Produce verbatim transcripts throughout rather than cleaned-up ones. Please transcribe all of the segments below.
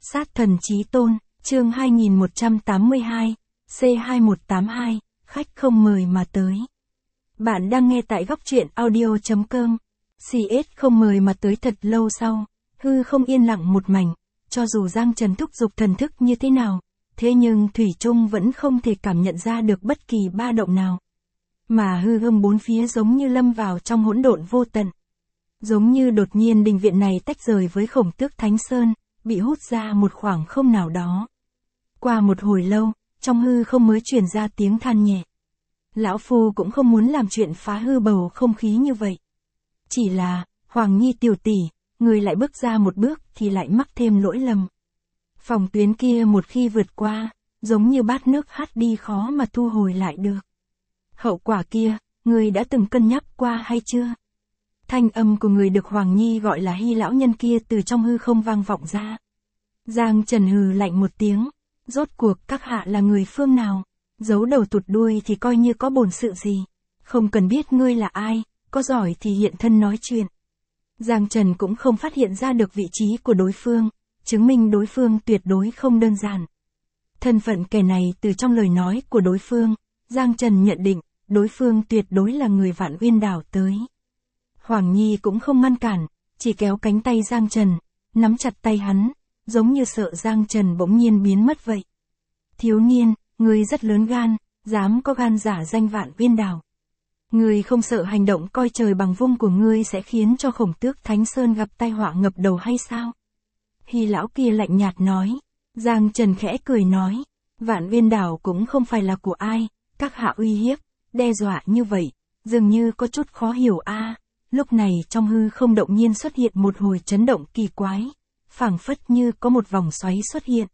Sát thần chí tôn, chương hai nghìn một trăm tám mươi hai, C hai một tám hai, khách không mời mà tới. Bạn đang nghe tại góc truyện audio.com. xê ét không mời mà tới thật lâu sau, hư không yên lặng một mảnh, cho dù Giang Trần thúc giục thần thức như thế nào, thế nhưng Thủy Trung vẫn không thể cảm nhận ra được bất kỳ ba động nào. Mà hư không bốn phía giống như lâm vào trong hỗn độn vô tận. Giống như đột nhiên đình viện này tách rời với Khổng Tước Thánh Sơn, bị hút ra một khoảng không nào đó. Qua một hồi lâu, trong hư không mới truyền ra tiếng than nhẹ. Lão Phu cũng không muốn làm chuyện phá hư bầu không khí như vậy. Chỉ là, Hoàng Nhi tiểu tỷ, người lại bước ra một bước thì lại mắc thêm lỗi lầm. Phòng tuyến kia một khi vượt qua, giống như bát nước hắt đi khó mà thu hồi lại được. Hậu quả kia, người đã từng cân nhắc qua hay chưa? Thanh âm của người được Hoàng Nhi gọi là Hy lão nhân kia từ trong hư không vang vọng ra. Giang Trần hừ lạnh một tiếng, rốt cuộc các hạ là người phương nào, giấu đầu tụt đuôi thì coi như có bổn sự gì, không cần biết ngươi là ai, có giỏi thì hiện thân nói chuyện. Giang Trần cũng không phát hiện ra được vị trí của đối phương, chứng minh đối phương tuyệt đối không đơn giản. Thân phận kẻ này từ trong lời nói của đối phương, Giang Trần nhận định, đối phương tuyệt đối là người Vạn Uyên Đảo tới. Hoàng Nhi cũng không ngăn cản, chỉ kéo cánh tay Giang Trần, nắm chặt tay hắn, giống như sợ Giang Trần bỗng nhiên biến mất vậy. Thiếu niên, ngươi rất lớn gan, dám có gan giả danh Vạn Uyên Đảo. Ngươi không sợ hành động coi trời bằng vung của ngươi sẽ khiến cho Khổng Tước Thánh Sơn gặp tai họa ngập đầu hay sao? Hy lão kia lạnh nhạt nói. Giang Trần khẽ cười nói, Vạn Uyên Đảo cũng không phải là của ai, các hạ uy hiếp, đe dọa như vậy, dường như có chút khó hiểu a. À. Lúc này trong hư không động nhiên xuất hiện một hồi chấn động kỳ quái, phảng phất như có một vòng xoáy xuất hiện.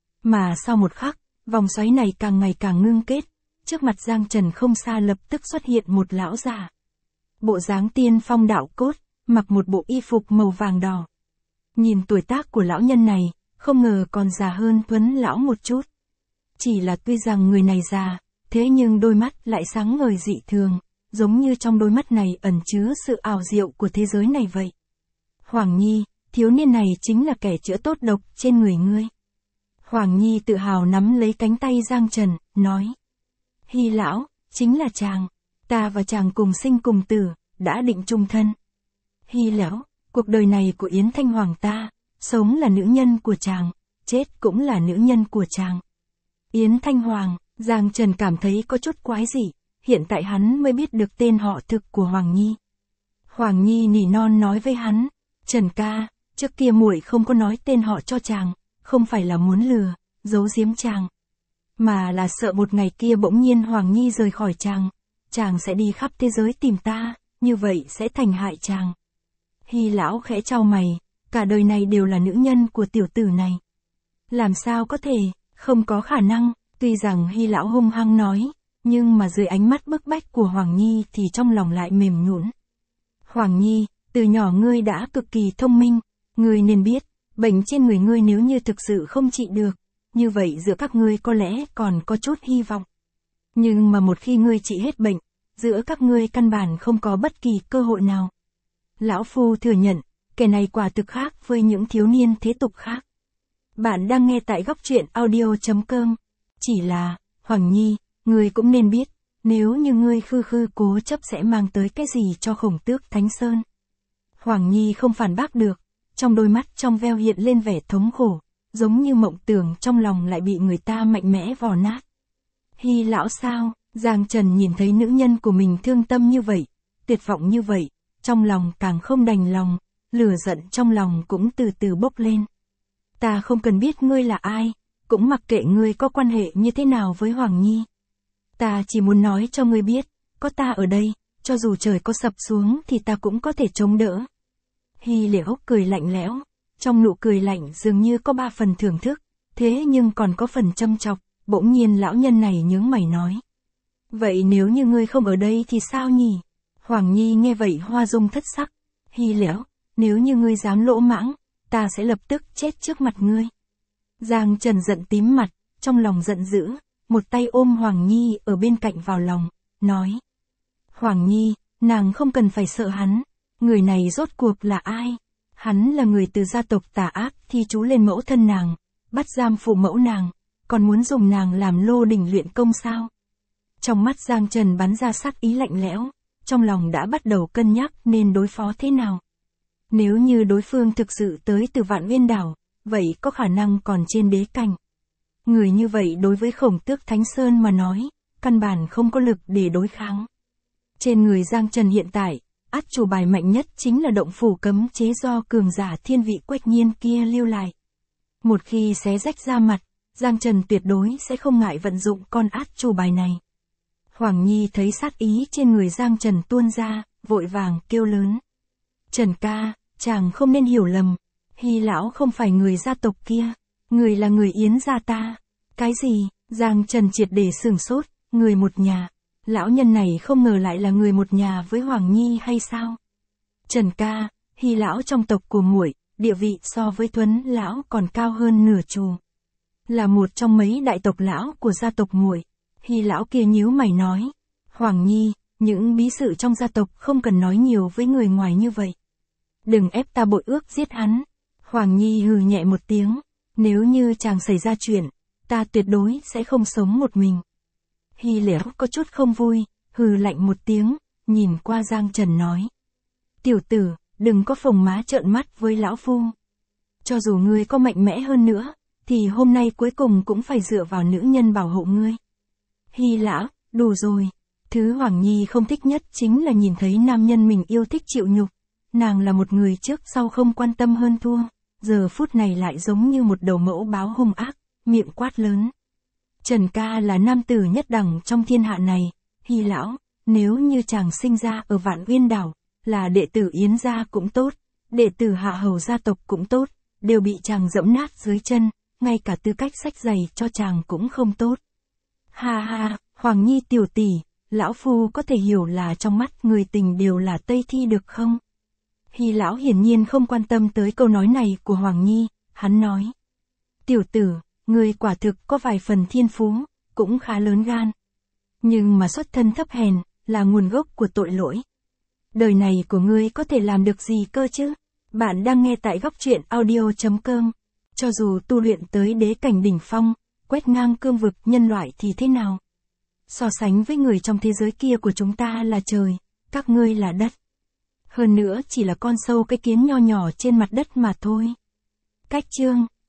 Mà sau một khắc, vòng xoáy này càng ngày càng ngưng kết, trước mặt Giang Trần không xa lập tức xuất hiện một lão già. Bộ dáng tiên phong đạo cốt, mặc một bộ y phục màu vàng đỏ. Nhìn tuổi tác của lão nhân này, không ngờ còn già hơn Tuấn lão một chút. Chỉ là tuy rằng người này già, thế nhưng đôi mắt lại sáng ngời dị thường, giống như trong đôi mắt này ẩn chứa sự ảo diệu của thế giới này vậy. Hoàng Nhi, thiếu niên này chính là kẻ chữa tốt độc trên người ngươi. Hoàng Nhi tự hào nắm lấy cánh tay Giang Trần, nói. Hy lão, chính là chàng, ta và chàng cùng sinh cùng tử, đã định chung thân. Hy lão, cuộc đời này của Yến Thanh Hoàng ta, sống là nữ nhân của chàng, chết cũng là nữ nhân của chàng. Yến Thanh Hoàng, Giang Trần cảm thấy có chút quái dị, hiện tại hắn mới biết được tên họ thực của Hoàng Nhi. Hoàng Nhi nỉ non nói với hắn, Trần ca, trước kia muội không có nói tên họ cho chàng, không phải là muốn lừa, giấu giếm chàng, mà là sợ một ngày kia bỗng nhiên Hoàng Nhi rời khỏi chàng, chàng sẽ đi khắp thế giới tìm ta, như vậy sẽ thành hại chàng. Hy lão khẽ chau mày, cả đời này đều là nữ nhân của tiểu tử này. Làm sao có thể, không có khả năng, tuy rằng Hy lão hung hăng nói, nhưng mà dưới ánh mắt bức bách của Hoàng Nhi thì trong lòng lại mềm nhũn. Hoàng Nhi, từ nhỏ ngươi đã cực kỳ thông minh, ngươi nên biết, bệnh trên người ngươi nếu như thực sự không trị được, như vậy giữa các ngươi có lẽ còn có chút hy vọng. Nhưng mà một khi ngươi trị hết bệnh, giữa các ngươi căn bản không có bất kỳ cơ hội nào. Lão Phu thừa nhận, kẻ này quả thực khác với những thiếu niên thế tục khác. Bạn đang nghe tại góc truyện audio.com. Chỉ là, Hoàng Nhi, ngươi cũng nên biết, nếu như ngươi khư khư cố chấp sẽ mang tới cái gì cho Khổng Tước Thánh Sơn. Hoàng Nhi không phản bác được, trong đôi mắt trong veo hiện lên vẻ thống khổ, giống như mộng tưởng trong lòng lại bị người ta mạnh mẽ vò nát. Hy lão sao, Giang Trần nhìn thấy nữ nhân của mình thương tâm như vậy, tuyệt vọng như vậy, trong lòng càng không đành lòng, lửa giận trong lòng cũng từ từ bốc lên. Ta không cần biết ngươi là ai, cũng mặc kệ ngươi có quan hệ như thế nào với Hoàng Nhi. Ta chỉ muốn nói cho ngươi biết, có ta ở đây, cho dù trời có sập xuống thì ta cũng có thể chống đỡ. Hy liễu cười lạnh lẽo, trong nụ cười lạnh dường như có ba phần thưởng thức, thế nhưng còn có phần châm chọc, bỗng nhiên lão nhân này nhướng mày nói. Vậy nếu như ngươi không ở đây thì sao nhỉ? Hoàng Nhi nghe vậy hoa dung thất sắc. Hy liễu, nếu như ngươi dám lỗ mãng, ta sẽ lập tức chết trước mặt ngươi. Giang Trần giận tím mặt, trong lòng giận dữ, một tay ôm Hoàng Nhi ở bên cạnh vào lòng, nói. Hoàng Nhi, nàng không cần phải sợ hắn, người này rốt cuộc là ai? Hắn là người từ gia tộc tà ác thi chú lên mẫu thân nàng, bắt giam phụ mẫu nàng, còn muốn dùng nàng làm lô đỉnh luyện công sao? Trong mắt Giang Trần bắn ra sát ý lạnh lẽo, trong lòng đã bắt đầu cân nhắc nên đối phó thế nào. Nếu như đối phương thực sự tới từ Vạn Uyên Đảo, vậy có khả năng còn trên đế cảnh. Người như vậy đối với Khổng Tước Thánh Sơn mà nói, căn bản không có lực để đối kháng. Trên người Giang Trần hiện tại, át chủ bài mạnh nhất chính là động phủ cấm chế do cường giả thiên vị Quách Nhiên kia lưu lại. Một khi xé rách ra mặt, Giang Trần tuyệt đối sẽ không ngại vận dụng con át chủ bài này. Hoàng Nhi thấy sát ý trên người Giang Trần tuôn ra, vội vàng kêu lớn. Trần ca, chàng không nên hiểu lầm, Hy lão không phải người gia tộc kia, người là người Yến gia ta. Cái gì? Giang Trần triệt để sửng sốt, người một nhà. Lão nhân này không ngờ lại là người một nhà với Hoàng Nhi hay sao? Trần ca, Hy lão trong tộc của muội, địa vị so với Tuấn lão còn cao hơn nửa chù. Là một trong mấy đại tộc lão của gia tộc muội. Hy lão kia nhíu mày nói, Hoàng Nhi, những bí sự trong gia tộc không cần nói nhiều với người ngoài như vậy. Đừng ép ta bội ước giết hắn. Hoàng Nhi hừ nhẹ một tiếng, nếu như chàng xảy ra chuyện, ta tuyệt đối sẽ không sống một mình. Hy Liễu có chút không vui, hừ lạnh một tiếng, nhìn qua Giang Trần nói. Tiểu tử, đừng có phồng má trợn mắt với lão phu. Cho dù ngươi có mạnh mẽ hơn nữa, thì hôm nay cuối cùng cũng phải dựa vào nữ nhân bảo hộ ngươi. Hy lão, đủ rồi. Thứ Hoàng Nhi không thích nhất chính là nhìn thấy nam nhân mình yêu thích chịu nhục. Nàng là một người trước sau không quan tâm hơn thua, giờ phút này lại giống như một đầu mẫu báo hung ác, miệng quát lớn. Trần ca là nam tử nhất đẳng trong thiên hạ này, Hy lão, nếu như chàng sinh ra ở Vạn Uyên Đảo, là đệ tử Yến gia cũng tốt, đệ tử Hạ Hầu gia tộc cũng tốt, đều bị chàng dẫm nát dưới chân, ngay cả tư cách xách giày cho chàng cũng không tốt. Ha ha, Hoàng Nhi tiểu tỷ, lão phu có thể hiểu là trong mắt người tình đều là Tây Thi được không? Hy lão hiển nhiên không quan tâm tới câu nói này của Hoàng Nhi, hắn nói. Tiểu tử, ngươi quả thực có vài phần thiên phú, cũng khá lớn gan. Nhưng mà xuất thân thấp hèn, là nguồn gốc của tội lỗi. Đời này của ngươi có thể làm được gì cơ chứ? Bạn đang nghe tại góc truyện audio chấm com. Cho dù tu luyện tới đế cảnh đỉnh phong, quét ngang cương vực nhân loại thì thế nào? So sánh với người trong thế giới kia của chúng ta là trời, các ngươi là đất. Hơn nữa chỉ là con sâu cái kiến nho nhỏ trên mặt đất mà thôi. Cách chương